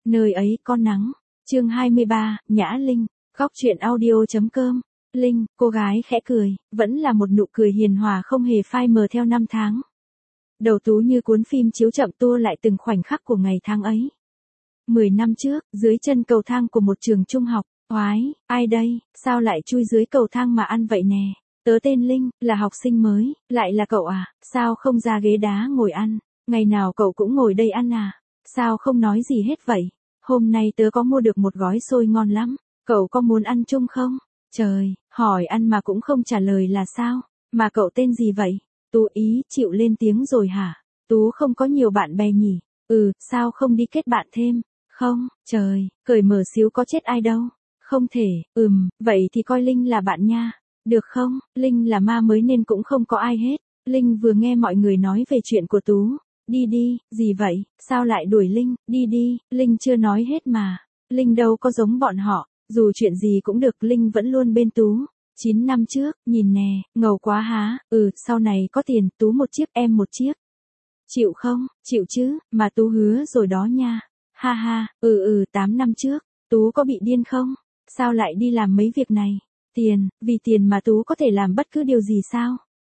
nơi ấy có nắng. Chương 23, Nhã Linh, góc truyện audio.com. Linh, cô gái khẽ cười, vẫn là một nụ cười hiền hòa không hề phai mờ theo năm tháng. Đầu Tú như cuốn phim chiếu chậm tua lại từng khoảnh khắc của ngày tháng ấy. 10 năm trước, dưới chân cầu thang của một trường trung học, oái, ai đây, sao lại chui dưới cầu thang mà ăn vậy nè? Tớ tên Linh, là học sinh mới, lại là cậu à, sao không ra ghế đá ngồi ăn, ngày nào cậu cũng ngồi đây ăn à, sao không nói gì hết vậy? Hôm nay tớ có mua được một gói xôi ngon lắm, cậu có muốn ăn chung không? Trời, hỏi ăn mà cũng không trả lời là sao, mà cậu tên gì vậy? Tú ý chịu lên tiếng rồi hả? Tú không có nhiều bạn bè nhỉ? Sao không đi kết bạn thêm? Không, trời, cởi mở xíu có chết ai đâu. Không thể, vậy thì coi Linh là bạn nha. Được không, Linh là ma mới nên cũng không có ai hết. Linh vừa nghe mọi người nói về chuyện của Tú. Đi đi, gì vậy, sao lại đuổi Linh, đi đi, Linh chưa nói hết mà. Linh đâu có giống bọn họ, dù chuyện gì cũng được Linh vẫn luôn bên Tú. 9 năm trước, nhìn nè, ngầu quá há, sau này có tiền, Tú một chiếc em một chiếc. Chịu không, chịu chứ, mà Tú hứa rồi đó nha. Ha ha, 8 năm trước, Tú có bị điên không? Sao lại đi làm mấy việc này? Tiền, vì tiền mà Tú có thể làm bất cứ điều gì sao?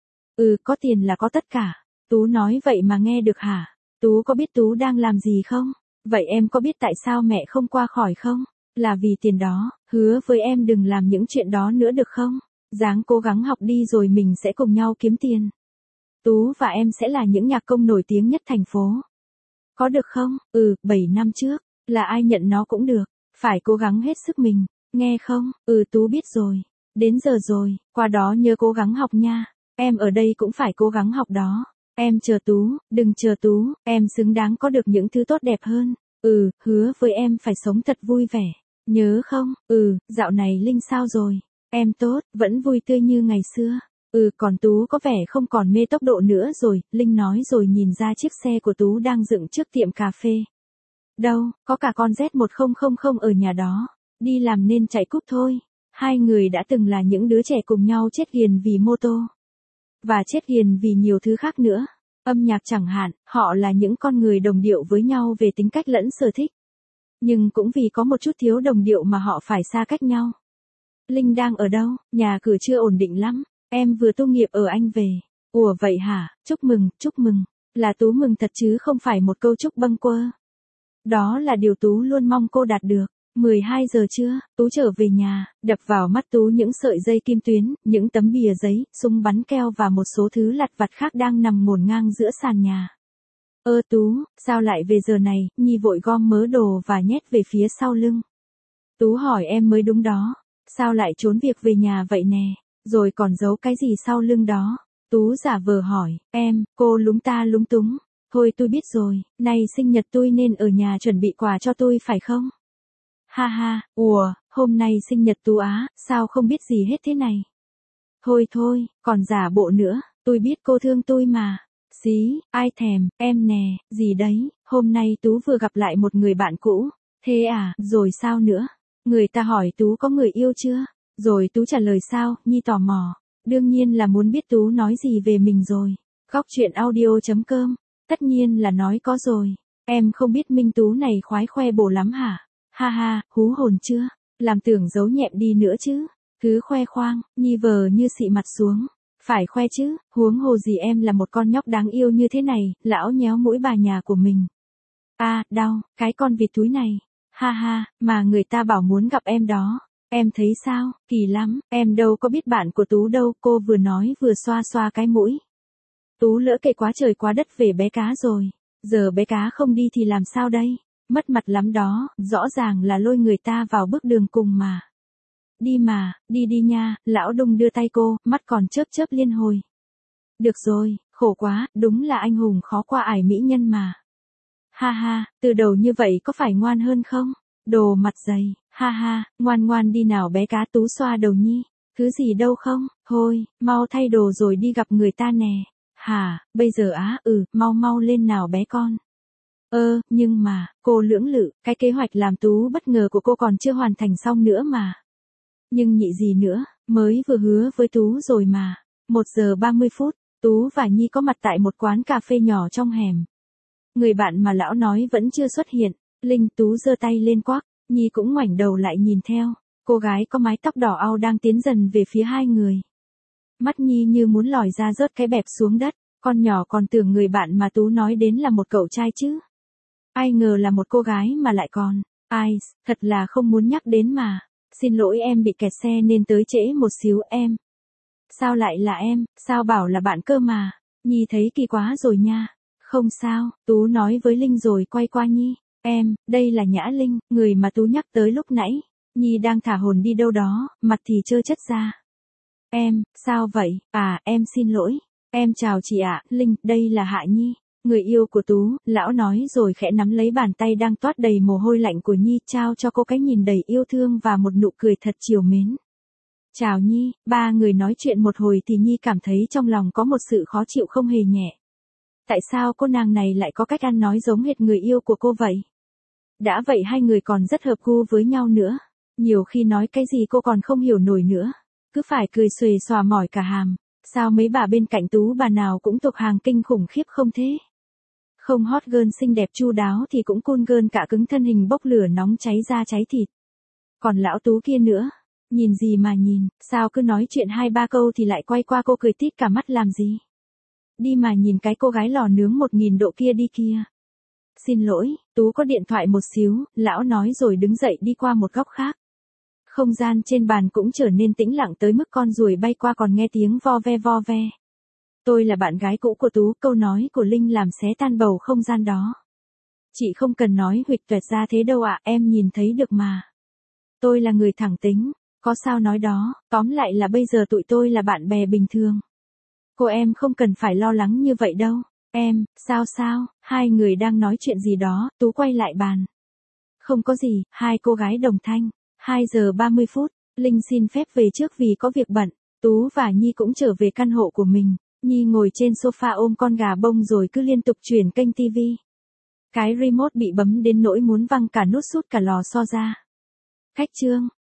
Có tiền là có tất cả. Tú nói vậy mà nghe được hả? Tú có biết Tú đang làm gì không? Vậy em có biết tại sao mẹ không qua khỏi không? Là vì tiền đó, hứa với em đừng làm những chuyện đó nữa được không? Ráng cố gắng học đi rồi mình sẽ cùng nhau kiếm tiền. Tú và em sẽ là những nhạc công nổi tiếng nhất thành phố. Có được không? 7 năm trước, là ai nhận nó cũng được, phải cố gắng hết sức mình, nghe không? Tú biết rồi, đến giờ rồi, qua đó nhớ cố gắng học nha, em ở đây cũng phải cố gắng học đó, em chờ Tú, đừng chờ Tú, em xứng đáng có được những thứ tốt đẹp hơn, hứa với em phải sống thật vui vẻ, nhớ không? Dạo này Linh sao rồi? Em tốt, vẫn vui tươi như ngày xưa. Còn Tú có vẻ không còn mê tốc độ nữa rồi, Linh nói rồi nhìn ra chiếc xe của Tú đang dựng trước tiệm cà phê. Đâu, có cả con Z1000 ở nhà đó, đi làm nên chạy cúp thôi. Hai người đã từng là những đứa trẻ cùng nhau chết ghiền vì mô tô. Và chết ghiền vì nhiều thứ khác nữa. Âm nhạc chẳng hạn, họ là những con người đồng điệu với nhau về tính cách lẫn sở thích. Nhưng cũng vì có một chút thiếu đồng điệu mà họ phải xa cách nhau. Linh đang ở đâu? Nhà cửa chưa ổn định lắm. Em vừa tốt nghiệp ở Anh về. Ủa vậy hả? Chúc mừng, chúc mừng. Là Tú mừng thật chứ không phải một câu chúc bâng quơ. Đó là điều Tú luôn mong cô đạt được. 12 giờ trưa, Tú trở về nhà, đập vào mắt Tú những sợi dây kim tuyến, những tấm bìa giấy, súng bắn keo và một số thứ lặt vặt khác đang nằm ngổn ngang giữa sàn nhà. Tú, sao lại về giờ này? Nhi vội gom mớ đồ và nhét về phía sau lưng. Tú hỏi em mới đúng đó. Sao lại trốn việc về nhà vậy nè? Rồi còn giấu cái gì sau lưng đó? Tú giả vờ hỏi, cô lúng ta lúng túng. Thôi tôi biết rồi, nay sinh nhật tôi nên ở nhà chuẩn bị quà cho tôi phải không? Ha ha, hôm nay sinh nhật Tú á, sao không biết gì hết thế này? Thôi, còn giả bộ nữa, tôi biết cô thương tôi mà. Xí, ai thèm, em nè, gì đấy, hôm nay Tú vừa gặp lại một người bạn cũ. Thế à, rồi sao nữa? Người ta hỏi Tú có người yêu chưa? Rồi Tú trả lời sao, Nhi tò mò. Đương nhiên là muốn biết Tú nói gì về mình rồi. Góc truyện audio.com. Tất nhiên là nói có rồi. Em không biết Minh Tú này khoái khoe bổ lắm hả? Ha ha, hú hồn chưa? Làm tưởng giấu nhẹm đi nữa chứ. Cứ khoe khoang, Nhi vờ như xị mặt xuống. Phải khoe chứ, huống hồ gì em là một con nhóc đáng yêu như thế này, lão nhéo mũi bà nhà của mình. Đau, cái con vịt túi này. Ha ha, mà người ta bảo muốn gặp em đó. Em thấy sao, kỳ lắm, em đâu có biết bạn của Tú đâu, cô vừa nói vừa xoa xoa cái mũi. Tú lỡ kể quá trời quá đất về bé cá rồi. Giờ bé cá không đi thì làm sao đây? Mất mặt lắm đó, rõ ràng là lôi người ta vào bước đường cùng mà. Đi mà, đi đi nha, lão Đung đưa tay cô, mắt còn chớp chớp liên hồi. Được rồi, khổ quá, đúng là anh hùng khó qua ải mỹ nhân mà. Ha ha, từ đầu như vậy có phải ngoan hơn không? Đồ mặt dày, ha ha, ngoan ngoan đi nào bé cá. Tú xoa đầu Nhi. Thứ gì đâu không, thôi, mau thay đồ rồi đi gặp người ta nè. Hả, bây giờ á, mau lên nào bé con. Nhưng mà, cô lưỡng lự, cái kế hoạch làm Tú bất ngờ của cô còn chưa hoàn thành xong nữa mà. Nhưng nhị gì nữa, mới vừa hứa với Tú rồi mà. 1 giờ 30 phút, Tú và Nhi có mặt tại một quán cà phê nhỏ trong hẻm. Người bạn mà lão nói vẫn chưa xuất hiện. Linh. Tú giơ tay lên quắc, Nhi cũng ngoảnh đầu lại nhìn theo. Cô gái có mái tóc đỏ au đang tiến dần về phía hai người. Mắt Nhi như muốn lòi ra rớt cái bẹp xuống đất. Con nhỏ còn tưởng người bạn mà Tú nói đến là một cậu trai chứ. Ai ngờ là một cô gái mà lại còn. Ai, thật là không muốn nhắc đến mà. Xin lỗi em bị kẹt xe nên tới trễ một xíu em. Sao lại là em, sao bảo là bạn cơ mà. Nhi thấy kỳ quá rồi nha. Không sao, Tú nói với Linh rồi quay qua Nhi. Em, đây là Nhã Linh, người mà Tú nhắc tới lúc nãy. Nhi đang thả hồn đi đâu đó, mặt thì trơ chất ra. Em, sao vậy, em xin lỗi. Em chào chị ạ, Linh, đây là Hạ Nhi, người yêu của Tú, lão nói rồi khẽ nắm lấy bàn tay đang toát đầy mồ hôi lạnh của Nhi, trao cho cô cái nhìn đầy yêu thương và một nụ cười thật trìu mến. Chào Nhi, ba người nói chuyện một hồi thì Nhi cảm thấy trong lòng có một sự khó chịu không hề nhẹ. Tại sao cô nàng này lại có cách ăn nói giống hệt người yêu của cô vậy? Đã vậy hai người còn rất hợp gu với nhau nữa. Nhiều khi nói cái gì cô còn không hiểu nổi nữa. Cứ phải cười xuề xòa mỏi cả hàm. Sao mấy bà bên cạnh Tú bà nào cũng thuộc hàng kinh khủng khiếp không thế? Không hot girl xinh đẹp chu đáo thì cũng cool girl cả cứng thân hình bốc lửa nóng cháy da cháy thịt. Còn lão Tú kia nữa. Nhìn gì mà nhìn, sao cứ nói chuyện 2-3 câu thì lại quay qua cô cười tít cả mắt làm gì? Đi mà nhìn cái cô gái lò nướng 1000 độ kia đi kia. Xin lỗi, Tú có điện thoại một xíu, lão nói rồi đứng dậy đi qua một góc khác. Không gian trên bàn cũng trở nên tĩnh lặng tới mức con ruồi bay qua còn nghe tiếng vo ve vo ve. Tôi là bạn gái cũ của Tú, câu nói của Linh làm xé tan bầu không gian đó. Chị không cần nói huỵch toẹt ra thế đâu ạ, em nhìn thấy được mà. Tôi là người thẳng tính, có sao nói đó, tóm lại là bây giờ tụi tôi là bạn bè bình thường. Cô em không cần phải lo lắng như vậy đâu. Em, sao, hai người đang nói chuyện gì đó, Tú quay lại bàn. Không có gì, hai cô gái đồng thanh. 2 giờ 30 phút, Linh xin phép về trước vì có việc bận. Tú và Nhi cũng trở về căn hộ của mình. Nhi ngồi trên sofa ôm con gà bông rồi cứ liên tục chuyển kênh tivi. Cái remote bị bấm đến nỗi muốn văng cả nút sút cả lò xo ra. Khách trương,